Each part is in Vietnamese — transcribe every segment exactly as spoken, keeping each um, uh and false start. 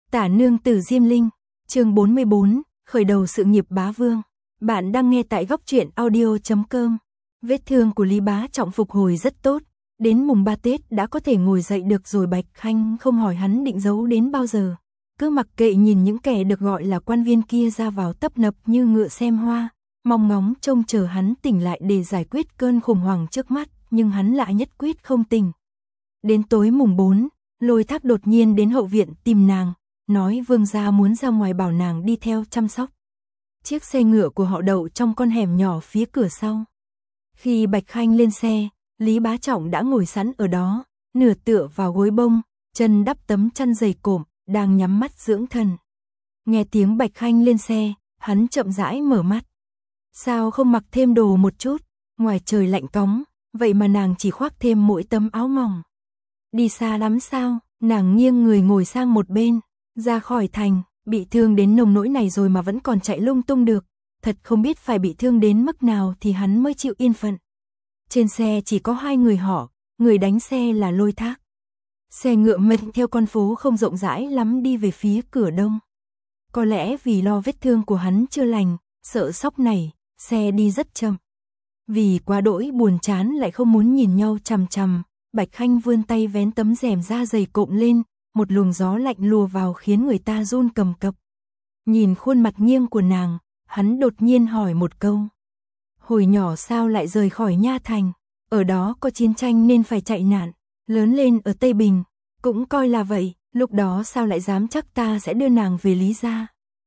Tả nương tử Diêm Linh, chương bốn mươi bốn, khởi đầu sự nghiệp bá vương. Bạn đang nghe tại góc truyện audio chấm com. Vết thương của Lý Bá Trọng phục hồi rất tốt, đến mùng ba Tết đã có thể ngồi dậy được rồi. Bạch Khanh không hỏi hắn định giấu đến bao giờ, cứ mặc kệ nhìn những kẻ được gọi là quan viên kia ra vào tấp nập như ngựa xem hoa, mong ngóng trông chờ hắn tỉnh lại để giải quyết cơn khủng hoảng trước mắt, nhưng hắn lại nhất quyết không tỉnh. Đến tối mùng bốn, Lôi Thác đột nhiên đến hậu viện tìm nàng, nói vương gia muốn ra ngoài bảo nàng đi theo chăm sóc. Chiếc xe ngựa của họ đậu trong con hẻm nhỏ phía cửa sau. Khi Bạch Khanh lên xe, Lý Bá Trọng đã ngồi sẵn ở đó, nửa tựa vào gối bông, chân đắp tấm chăn dày cộm, đang nhắm mắt dưỡng thần. Nghe tiếng Bạch Khanh lên xe, hắn chậm rãi mở mắt. Sao không mặc thêm đồ một chút, ngoài trời lạnh cóng, vậy mà nàng chỉ khoác thêm mỗi tấm áo mỏng. Đi xa lắm sao? Nàng nghiêng người ngồi sang một bên, ra khỏi thành, bị thương đến nồng nỗi này rồi mà vẫn còn chạy lung tung được, thật không biết phải bị thương đến mức nào thì hắn mới chịu yên phận. Trên xe chỉ có hai người họ, người đánh xe là Lôi Thác. Xe ngựa mệnh theo con phố không rộng rãi lắm đi về phía cửa đông. Có lẽ vì lo vết thương của hắn chưa lành, sợ sóc này, xe đi rất chậm. Vì quá đỗi buồn chán lại không muốn nhìn nhau chằm chằm, Bạch Khanh vươn tay vén tấm rèm da dày cộm lên, một luồng gió lạnh lùa vào khiến người ta run cầm cập. Nhìn khuôn mặt nghiêng của nàng, hắn đột nhiên hỏi một câu. Hồi nhỏ sao lại rời khỏi Nha Thành, ở đó có chiến tranh nên phải chạy nạn, lớn lên ở Tây Bình, cũng coi là vậy, lúc đó sao lại dám chắc ta sẽ đưa nàng về Lý gia.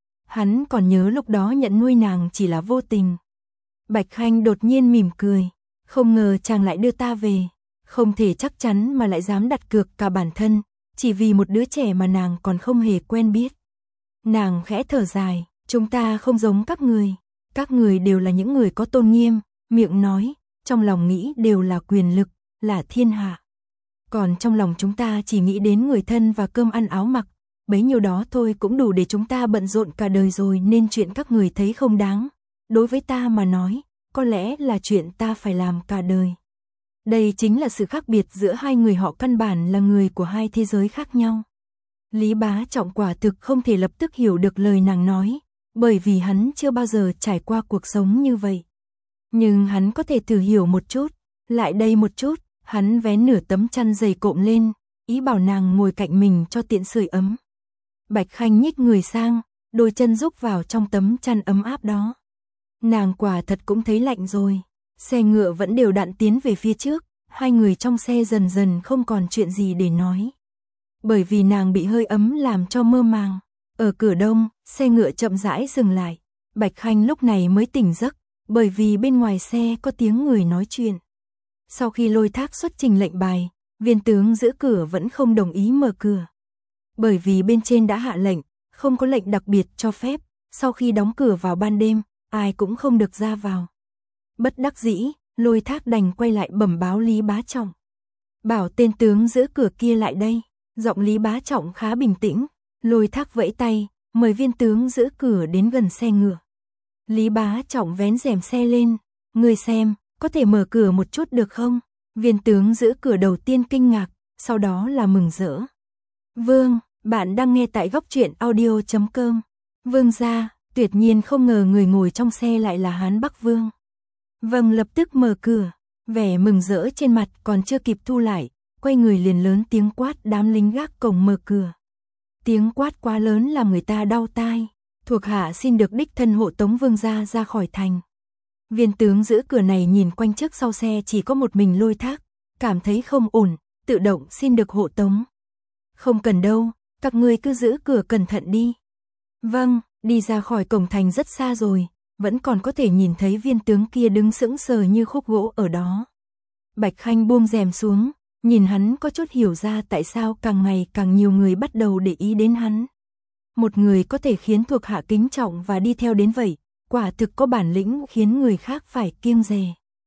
Hắn còn nhớ lúc đó nhận nuôi nàng chỉ là vô tình. Bạch Khanh đột nhiên mỉm cười, không ngờ chàng lại đưa ta về, không thể chắc chắn mà lại dám đặt cược cả bản thân, chỉ vì một đứa trẻ mà nàng còn không hề quen biết. Nàng khẽ thở dài, chúng ta không giống các người, các người đều là những người có tôn nghiêm, miệng nói, trong lòng nghĩ đều là quyền lực, là thiên hạ. Còn trong lòng chúng ta chỉ nghĩ đến người thân và cơm ăn áo mặc, bấy nhiêu đó thôi cũng đủ để chúng ta bận rộn cả đời rồi, nên chuyện các người thấy không đáng, đối với ta mà nói, có lẽ là chuyện ta phải làm cả đời. Đây chính là sự khác biệt giữa hai người họ, căn bản là người của hai thế giới khác nhau. Lý Bá Trọng quả thực không thể lập tức hiểu được lời nàng nói, bởi vì hắn chưa bao giờ trải qua cuộc sống như vậy. Nhưng hắn có thể thử hiểu một chút, lại đây một chút, hắn vén nửa tấm chăn dày cộm lên, ý bảo nàng ngồi cạnh mình cho tiện sưởi ấm. Bạch Khanh nhích người sang, đôi chân rúc vào trong tấm chăn ấm áp đó. Nàng quả thật cũng thấy lạnh rồi. Xe ngựa vẫn đều đặn tiến về phía trước, hai người trong xe dần dần không còn chuyện gì để nói. Bởi vì nàng bị hơi ấm làm cho mơ màng. Ở cửa đông, xe ngựa chậm rãi dừng lại. Bạch Khanh lúc này mới tỉnh giấc, bởi vì bên ngoài xe có tiếng người nói chuyện. Sau khi Lôi Thác xuất trình lệnh bài, viên tướng giữ cửa vẫn không đồng ý mở cửa. Bởi vì bên trên đã hạ lệnh, không có lệnh đặc biệt cho phép, sau khi đóng cửa vào ban đêm, ai cũng không được ra vào. Bất đắc dĩ, Lôi Thác đành quay lại bẩm báo Lý Bá Trọng. Bảo tên tướng giữ cửa kia lại đây. Giọng Lý Bá Trọng khá bình tĩnh. Lôi Thác vẫy tay, mời viên tướng giữ cửa đến gần xe ngựa. Lý Bá Trọng vén rèm xe lên. Ngươi xem, có thể mở cửa một chút được không? Viên tướng giữ cửa đầu tiên kinh ngạc, sau đó là mừng rỡ. Vương, bạn đang nghe tại góc truyện audio chấm com. Vương gia, tuyệt nhiên không ngờ người ngồi trong xe lại là Hán Bắc Vương. Vâng, lập tức mở cửa, vẻ mừng rỡ trên mặt còn chưa kịp thu lại, quay người liền lớn tiếng quát đám lính gác cổng mở cửa. Tiếng quát quá lớn làm người ta đau tai, thuộc hạ xin được đích thân hộ tống vương gia ra khỏi thành. Viên tướng giữ cửa này nhìn quanh trước sau xe chỉ có một mình Lôi Thác, cảm thấy không ổn, tự động xin được hộ tống. Không cần đâu, các ngươi cứ giữ cửa cẩn thận đi. Vâng, đi ra khỏi cổng thành rất xa rồi. Vẫn còn có thể nhìn thấy viên tướng kia đứng sững sờ như khúc gỗ ở đó. Bạch Khanh buông rèm xuống, nhìn hắn có chút hiểu ra tại sao càng ngày càng nhiều người bắt đầu để ý đến hắn. Một người có thể khiến thuộc hạ kính trọng và đi theo đến vậy, quả thực có bản lĩnh khiến người khác phải kiêng dè.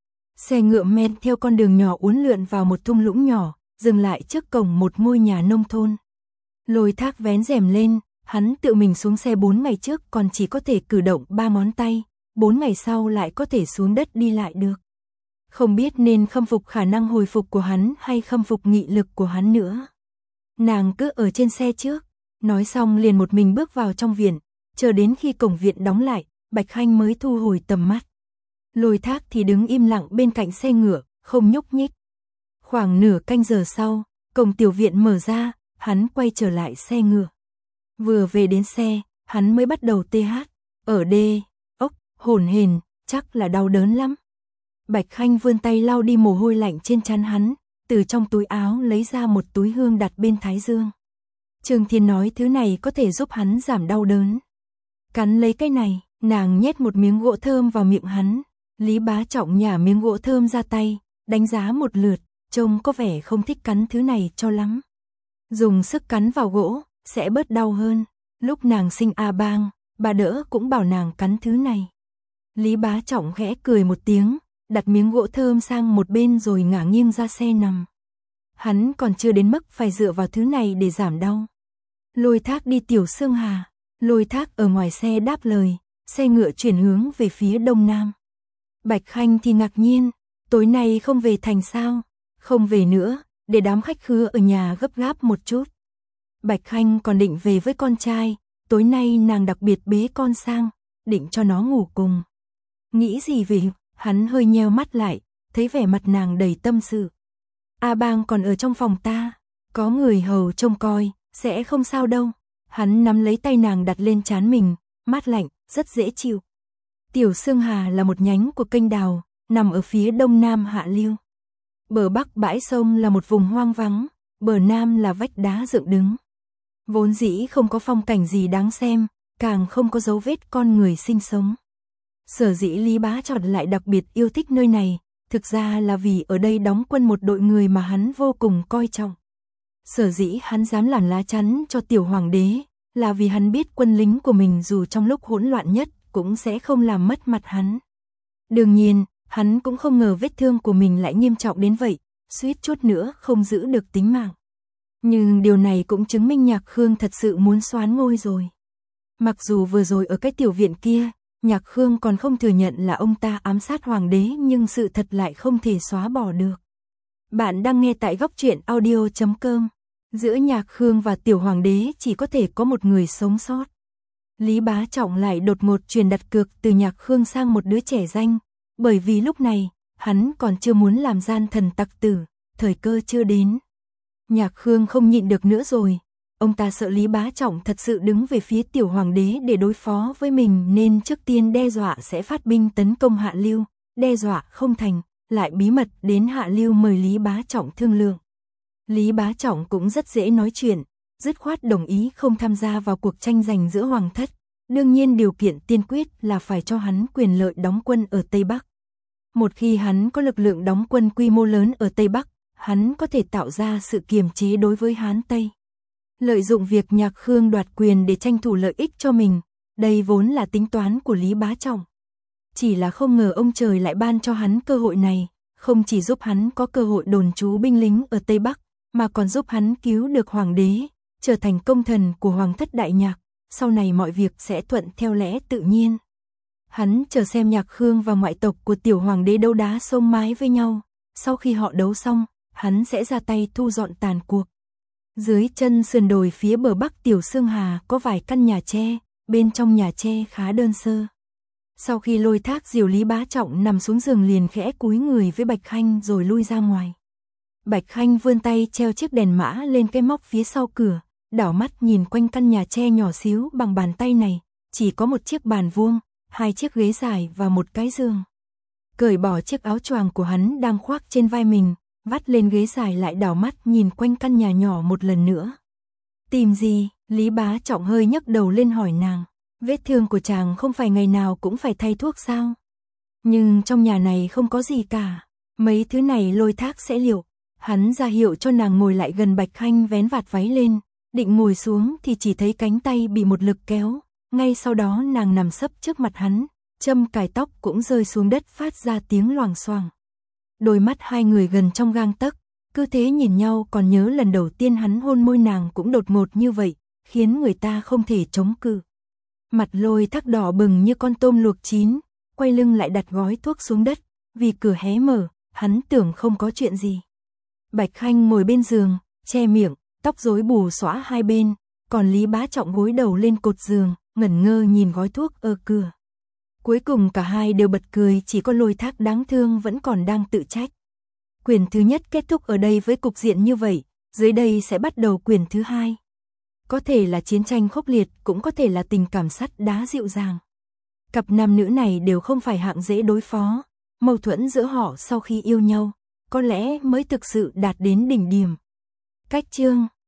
Xe ngựa men theo con đường nhỏ uốn lượn vào một thung lũng nhỏ, dừng lại trước cổng một ngôi nhà nông thôn. Lôi Thác vén rèm lên. Hắn tự mình xuống xe bốn ngày trước còn chỉ có thể cử động ba ngón tay, bốn ngày sau lại có thể xuống đất đi lại được. Không biết nên khâm phục khả năng hồi phục của hắn hay khâm phục nghị lực của hắn nữa. Nàng cứ ở trên xe trước, Nói xong liền một mình bước vào trong viện, chờ đến khi cổng viện đóng lại, Bạch Khanh mới thu hồi tầm mắt. Lôi Thác thì đứng im lặng bên cạnh xe ngựa, không nhúc nhích. Khoảng nửa canh giờ sau, cổng tiểu viện mở ra, hắn quay trở lại xe ngựa. Vừa về đến xe, hắn mới bắt đầu tê hát, ở đê, ốc, hổn hển, chắc là đau đớn lắm. Bạch Khanh vươn tay lau đi mồ hôi lạnh trên trán hắn, từ trong túi áo lấy ra một túi hương đặt bên thái dương. Trương Thiên nói thứ này có thể giúp hắn giảm đau đớn. Cắn lấy cái này, nàng nhét một miếng gỗ thơm vào miệng hắn. Lý Bá Trọng nhả miếng gỗ thơm ra tay, đánh giá một lượt, trông có vẻ không thích cắn thứ này cho lắm. Dùng sức cắn vào gỗ, sẽ bớt đau hơn. Lúc nàng sinh A Bang, bà đỡ cũng bảo nàng cắn thứ này. Lý Bá Trọng khẽ cười một tiếng, đặt miếng gỗ thơm sang một bên rồi ngả nghiêng ra xe nằm. Hắn còn chưa đến mức phải dựa vào thứ này để giảm đau. Lôi Thác đi Tiểu Sương Hà. Lôi Thác ở ngoài xe đáp lời, xe ngựa chuyển hướng về phía đông nam. Bạch Khanh thì ngạc nhiên, tối nay không về thành sao? Không về nữa, để đám khách khứa ở nhà gấp gáp một chút. Bạch Khanh còn định về với con trai, tối nay nàng đặc biệt bế con sang, định cho nó ngủ cùng. Nghĩ gì về, hắn hơi nheo mắt lại, thấy vẻ mặt nàng đầy tâm sự. A Bang còn ở trong phòng ta, có người hầu trông coi, sẽ không sao đâu. Hắn nắm lấy tay nàng đặt lên trán mình, mát lạnh, rất dễ chịu. Tiểu Sương Hà là một nhánh của kênh đào, nằm ở phía đông nam hạ lưu. Bờ bắc bãi sông là một vùng hoang vắng, bờ nam là vách đá dựng đứng. Vốn dĩ không có phong cảnh gì đáng xem, càng không có dấu vết con người sinh sống. Sở dĩ Lý Bá Trọng lại đặc biệt yêu thích nơi này, thực ra là vì ở đây đóng quân một đội người mà hắn vô cùng coi trọng. Sở dĩ hắn dám làm lá chắn cho tiểu hoàng đế, là vì hắn biết quân lính của mình dù trong lúc hỗn loạn nhất, cũng sẽ không làm mất mặt hắn. Đương nhiên, hắn cũng không ngờ vết thương của mình lại nghiêm trọng đến vậy, suýt chút nữa không giữ được tính mạng. Nhưng điều này cũng chứng minh Nhạc Khương thật sự muốn soán ngôi rồi. Mặc dù vừa rồi ở cái tiểu viện kia, Nhạc Khương còn không thừa nhận là ông ta ám sát hoàng đế, nhưng sự thật lại không thể xóa bỏ được. Bạn đang nghe tại góc truyện audio chấm com. Giữa Nhạc Khương và tiểu hoàng đế chỉ có thể có một người sống sót. Lý Bá Trọng lại đột ngột truyền đặt cược từ Nhạc Khương sang một đứa trẻ danh, bởi vì lúc này, hắn còn chưa muốn làm gian thần tặc tử, thời cơ chưa đến. Nhạc Khương không nhịn được nữa rồi, ông ta sợ Lý Bá Trọng thật sự đứng về phía tiểu hoàng đế để đối phó với mình nên trước tiên đe dọa sẽ phát binh tấn công Hạ Lưu, đe dọa không thành, lại bí mật đến Hạ Lưu mời Lý Bá Trọng thương lượng. Lý Bá Trọng cũng rất dễ nói chuyện, dứt khoát đồng ý không tham gia vào cuộc tranh giành giữa hoàng thất, đương nhiên điều kiện tiên quyết là phải cho hắn quyền lợi đóng quân ở Tây Bắc. Một khi hắn có lực lượng đóng quân quy mô lớn ở Tây Bắc, hắn có thể tạo ra sự kiềm chế đối với Hán Tây. Lợi dụng việc Nhạc Khương đoạt quyền để tranh thủ lợi ích cho mình, đây vốn là tính toán của Lý Bá Trọng. Chỉ là không ngờ ông trời lại ban cho hắn cơ hội này, không chỉ giúp hắn có cơ hội đồn trú binh lính ở Tây Bắc, mà còn giúp hắn cứu được hoàng đế, trở thành công thần của hoàng thất Đại Nhạc, sau này mọi việc sẽ thuận theo lẽ tự nhiên. Hắn chờ xem Nhạc Khương và ngoại tộc của tiểu hoàng đế đấu đá sông mái với nhau, sau khi họ đấu xong, hắn sẽ ra tay thu dọn tàn cuộc. Dưới chân sườn đồi phía bờ bắc Tiểu Sương Hà có vài căn nhà tre, bên trong nhà tre khá đơn sơ. Sau khi Lôi Thác dìu Lý Bá Trọng nằm xuống giường liền khẽ cúi người với Bạch Khanh rồi lui ra ngoài. Bạch Khanh vươn tay treo chiếc đèn mã lên cái móc phía sau cửa, đảo mắt nhìn quanh căn nhà tre nhỏ xíu bằng bàn tay này, chỉ có một chiếc bàn vuông, hai chiếc ghế dài và một cái giường. Cởi bỏ chiếc áo choàng của hắn đang khoác trên vai mình, vắt lên ghế dài lại đảo mắt nhìn quanh căn nhà nhỏ một lần nữa. Tìm gì? Lý Bá Trọng hơi nhấc đầu lên hỏi nàng. Vết thương của chàng không phải ngày nào cũng phải thay thuốc sao? Nhưng trong nhà này không có gì cả. Mấy thứ này Lôi Thác sẽ liệu. Hắn ra hiệu cho nàng ngồi lại gần Bạch Khanh vén vạt váy lên. Định ngồi xuống thì chỉ thấy cánh tay bị một lực kéo. Ngay sau đó nàng nằm sấp trước mặt hắn. Châm cài tóc cũng rơi xuống đất phát ra tiếng loảng xoảng. Đôi mắt hai người gần trong gang tấc, cứ thế nhìn nhau, còn nhớ lần đầu tiên hắn hôn môi nàng cũng đột ngột như vậy, khiến người ta không thể chống cự. Mặt Lôi Thác đỏ bừng như con tôm luộc chín, quay lưng lại đặt gói thuốc xuống đất, vì cửa hé mở, hắn tưởng không có chuyện gì. Bạch Khanh ngồi bên giường, che miệng, tóc rối bù xõa hai bên, còn Lý Bá Trọng gối đầu lên cột giường, ngẩn ngơ nhìn gói thuốc ở cửa. Cuối cùng cả hai đều bật cười, chỉ có Lôi Thác đáng thương vẫn còn đang tự trách. Quyển thứ nhất kết thúc ở đây với cục diện như vậy, dưới đây sẽ bắt đầu quyển thứ hai. Có thể là chiến tranh khốc liệt, cũng có thể là tình cảm sắt đá dịu dàng. Cặp nam nữ này đều không phải hạng dễ đối phó, mâu thuẫn giữa họ sau khi yêu nhau, có lẽ mới thực sự đạt đến đỉnh điểm. Cách chương